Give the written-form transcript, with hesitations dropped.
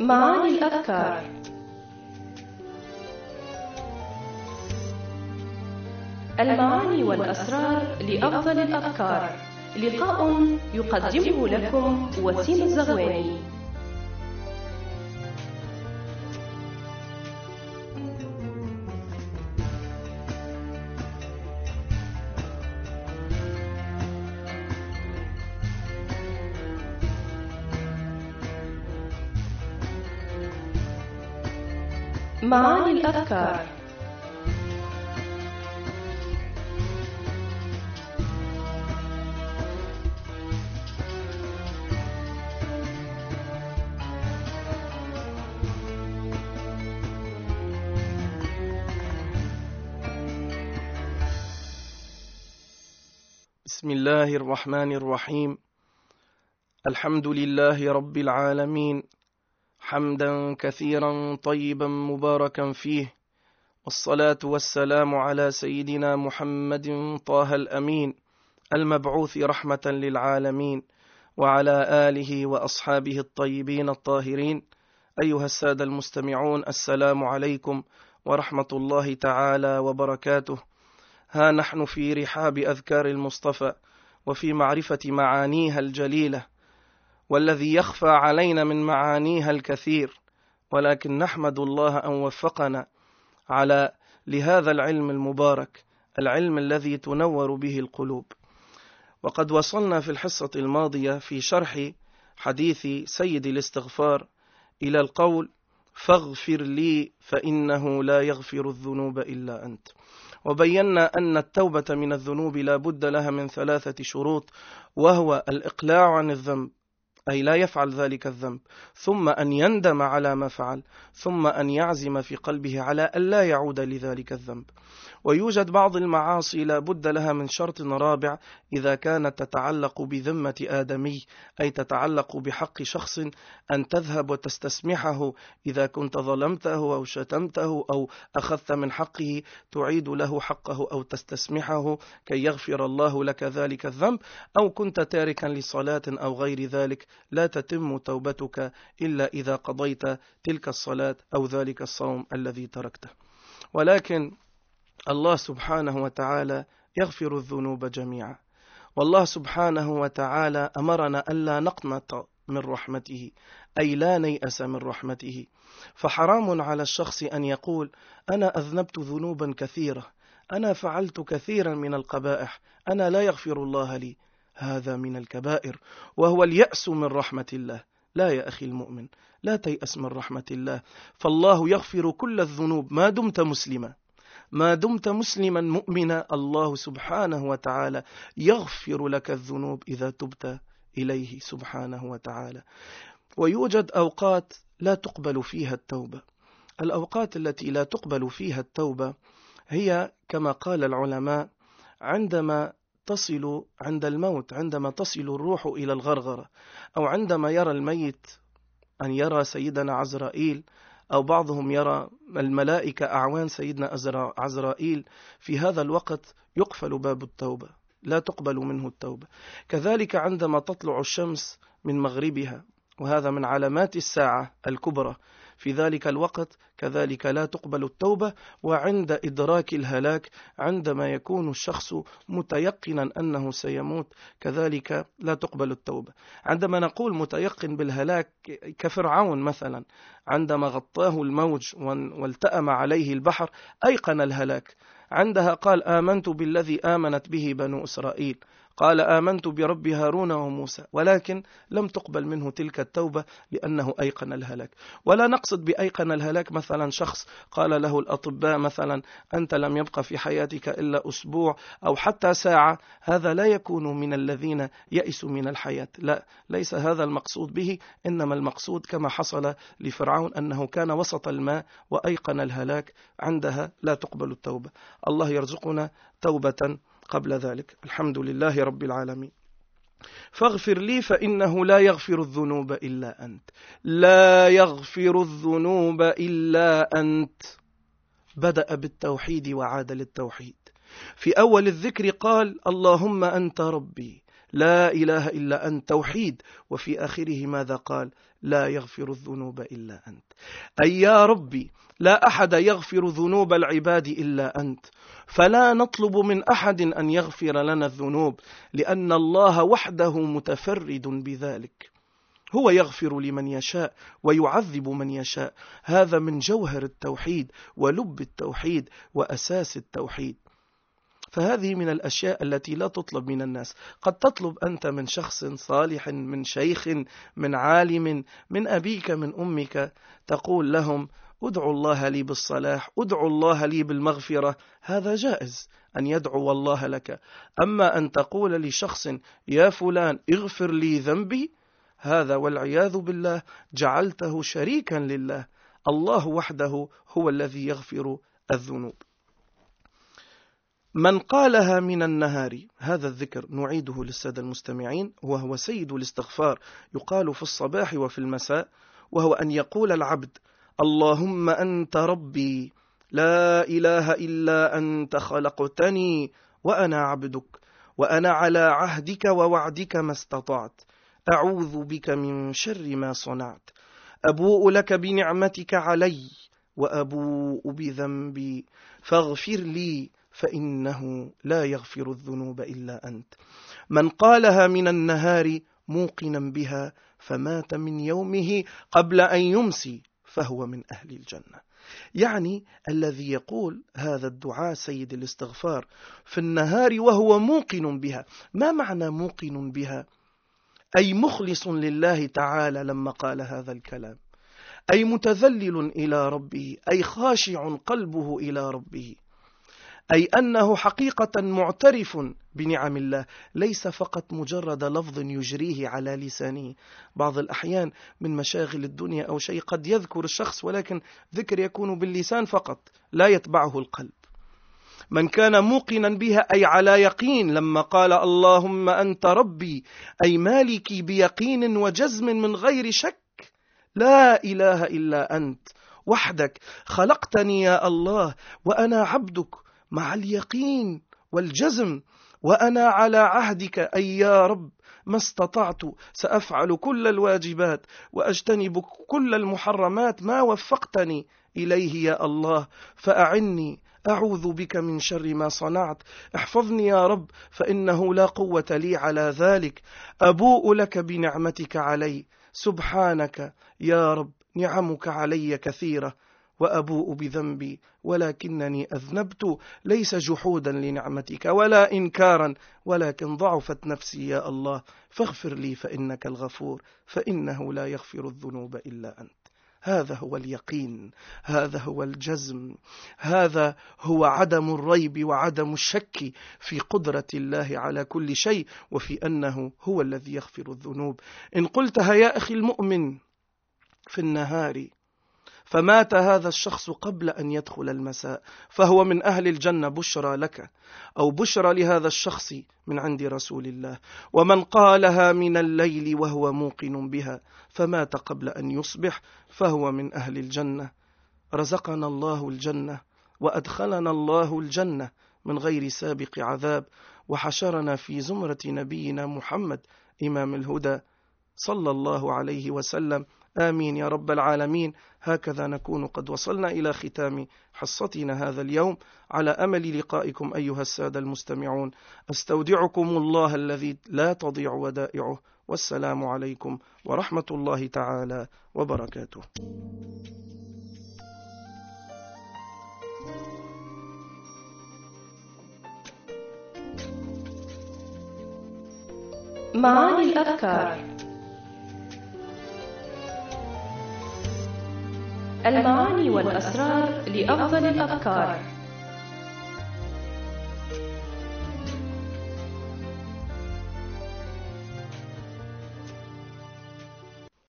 معاني الأفكار. المعاني والأسرار لأفضل الأفكار. لقاء يقدمه لكم وسيم الزغواني. معاني الأفكار. بسم الله الرحمن الرحيم. الحمد لله رب العالمين، حمدا كثيرا طيبا مباركا فيه، والصلاة والسلام على سيدنا محمد طه الأمين المبعوث رحمة للعالمين، وعلى آله وأصحابه الطيبين الطاهرين. أيها السادة المستمعون، السلام عليكم ورحمة الله تعالى وبركاته. ها نحن في رحاب أذكار المصطفى وفي معرفة معانيها الجليلة، والذي يخفى علينا من معانيها الكثير، ولكن نحمد الله أن وفقنا لهذا العلم المبارك، العلم الذي تنور به القلوب. وقد وصلنا في الحصة الماضية في شرح حديث سيد الاستغفار إلى القول: فاغفر لي فإنه لا يغفر الذنوب إلا أنت. وبينا أن التوبة من الذنوب لا بد لها من 3 شروط، وهو الإقلاع عن الذنب، أي لا يفعل ذلك الذنب، ثم أن يندم على ما فعل، ثم أن يعزم في قلبه على أن لا يعود لذلك الذنب. ويوجد بعض المعاصي لا بد لها من شرط رابع إذا كانت تتعلق بذمة آدمي، أي تتعلق بحق شخص، أن تذهب وتستسمحه إذا كنت ظلمته أو شتمته أو أخذت من حقه، تعيد له حقه أو تستسمحه كي يغفر الله لك ذلك الذنب. أو كنت تاركا لصلاة أو غير ذلك، لا تتم توبتك إلا إذا قضيت تلك الصلاة أو ذلك الصوم الذي تركته. ولكن الله سبحانه وتعالى يغفر الذنوب جميعا، والله سبحانه وتعالى أمرنا ألا نقنط من رحمته، أي لا نيأس من رحمته. فحرام على الشخص أن يقول: أنا أذنبت ذنوبا كثيرة، أنا فعلت كثيرا من القبائح، أنا لا يغفر الله لي. هذا من الكبائر، وهو اليأس من رحمة الله. لا يا أخي المؤمن، لا تيأس من رحمة الله، فالله يغفر كل الذنوب ما دمت مسلما، ما دمت مسلما مؤمنا. الله سبحانه وتعالى يغفر لك الذنوب إذا تبت إليه سبحانه وتعالى. ويوجد أوقات لا تقبل فيها التوبة. الأوقات التي لا تقبل فيها التوبة هي كما قال العلماء: عندما تصل عند الموت، عندما تصل الروح إلى الغرغرة، أو عندما يرى الميت أن يرى سيدنا عزرائيل، أو بعضهم يرى الملائكة أعوان سيدنا عزرائيل. في هذا الوقت يقفل باب التوبة، لا تقبل منه التوبة. كذلك عندما تطلع الشمس من مغربها، وهذا من علامات الساعة الكبرى، في ذلك الوقت كذلك لا تقبل التوبة. وعند إدراك الهلاك، عندما يكون الشخص متيقنا أنه سيموت، كذلك لا تقبل التوبة. عندما نقول متيقن بالهلاك كفرعون مثلا، عندما غطاه الموج والتأم عليه البحر أيقن الهلاك، عندها قال: آمنت بالذي آمنت به بنو إسرائيل، قال: آمنت برب هارون وموسى، ولكن لم تقبل منه تلك التوبة لأنه أيقن الهلاك. ولا نقصد بأيقن الهلاك مثلا شخص قال له الأطباء مثلا: أنت لم يبقى في حياتك إلا أسبوع أو حتى ساعة. هذا لا يكون من الذين يئسوا من الحياة، لا، ليس هذا المقصود به. إنما المقصود كما حصل لفرعون أنه كان وسط الماء وأيقن الهلاك، عندها لا تقبل التوبة. الله يرزقنا توبة قبل ذلك. الحمد لله رب العالمين. فاغفر لي فإنه لا يغفر الذنوب إلا أنت. لا يغفر الذنوب إلا أنت. بدأ بالتوحيد وعاد للتوحيد. في أول الذكر قال: اللهم أنت ربي لا إله إلا أنت، توحيد. وفي آخره ماذا قال؟ لا يغفر الذنوب إلا أنت. أي يا ربي لا أحد يغفر ذنوب العباد إلا أنت، فلا نطلب من أحد أن يغفر لنا الذنوب، لأن الله وحده متفرد بذلك. هو يغفر لمن يشاء ويعذب من يشاء. هذا من جوهر التوحيد ولب التوحيد وأساس التوحيد. فهذه من الأشياء التي لا تطلب من الناس. قد تطلب أنت من شخص صالح، من شيخ، من عالم، من أبيك، من أمك، تقول لهم ادعوا الله لي بالصلاح، ادعوا الله لي بالمغفرة. هذا جائز أن يدعو الله لك. أما أن تقول لشخص يا فلان اغفر لي ذنبي، هذا والعياذ بالله جعلته شريكا لله. الله وحده هو الذي يغفر الذنوب. من قالها من النهار، هذا الذكر نعيده للسادة المستمعين، وهو سيد الاستغفار، يقال في الصباح وفي المساء، وهو أن يقول العبد اللهم أنت ربي لا إله إلا أنت خلقتني وأنا عبدك، وأنا على عهدك ووعدك ما استطعت، أعوذ بك من شر ما صنعت، أبوء لك بنعمتك علي وأبوء بذنبي فاغفر لي فإنه لا يغفر الذنوب إلا أنت. من قالها من النهار موقنا بها فمات من يومه قبل أن يمسي فهو من أهل الجنة. يعني الذي يقول هذا الدعاء سيد الاستغفار في النهار وهو موقن بها. ما معنى موقن بها؟ أي مخلص لله تعالى لما قال هذا الكلام، أي متذلل إلى ربه، أي خاشع قلبه إلى ربه، أي أنه حقيقة معترف بنعم الله، ليس فقط مجرد لفظ يجريه على لسانه. بعض الأحيان من مشاغل الدنيا أو شيء قد يذكر الشخص ولكن ذكر يكون باللسان فقط لا يتبعه القلب. من كان موقنا بها أي على يقين، لما قال اللهم أنت ربي أي مالكي بيقين وجزم من غير شك، لا إله إلا أنت وحدك خلقتني يا الله وأنا عبدك، مع اليقين والجزم، وأنا على عهدك أي يا رب ما استطعت سأفعل كل الواجبات وأجتنب كل المحرمات ما وفقتني إليه يا الله، فأعني أعوذ بك من شر ما صنعت، احفظني يا رب فإنه لا قوة لي على ذلك، أبوء لك بنعمتك علي، سبحانك يا رب نعمك علي كثيرة، وأبوء بذنبي ولكنني أذنبت ليس جحودا لنعمتك ولا إنكارا، ولكن ضعفت نفسي يا الله، فاغفر لي فإنك الغفور فإنه لا يغفر الذنوب إلا أنت. هذا هو اليقين، هذا هو الجزم، هذا هو عدم الريب وعدم الشك في قدرة الله على كل شيء، وفي أنه هو الذي يغفر الذنوب. إن قلتها يا أخي المؤمن في النهار فمات هذا الشخص قبل أن يدخل المساء فهو من أهل الجنة، بشرى لك أو بشرى لهذا الشخص من عند رسول الله. ومن قالها من الليل وهو موقن بها فمات قبل أن يصبح فهو من أهل الجنة. رزقنا الله الجنة وأدخلنا الله الجنة من غير سابق عذاب، وحشرنا في زمرة نبينا محمد إمام الهدى صلى الله عليه وسلم. آمين يا رب العالمين. هكذا نكون قد وصلنا إلى ختام حصتنا هذا اليوم، على أمل لقائكم أيها السادة المستمعون. أستودعكم الله الذي لا تضيع ودائعه، والسلام عليكم ورحمة الله تعالى وبركاته. معاني الأذكار. المعاني والأسرار لأفضل الأذكار.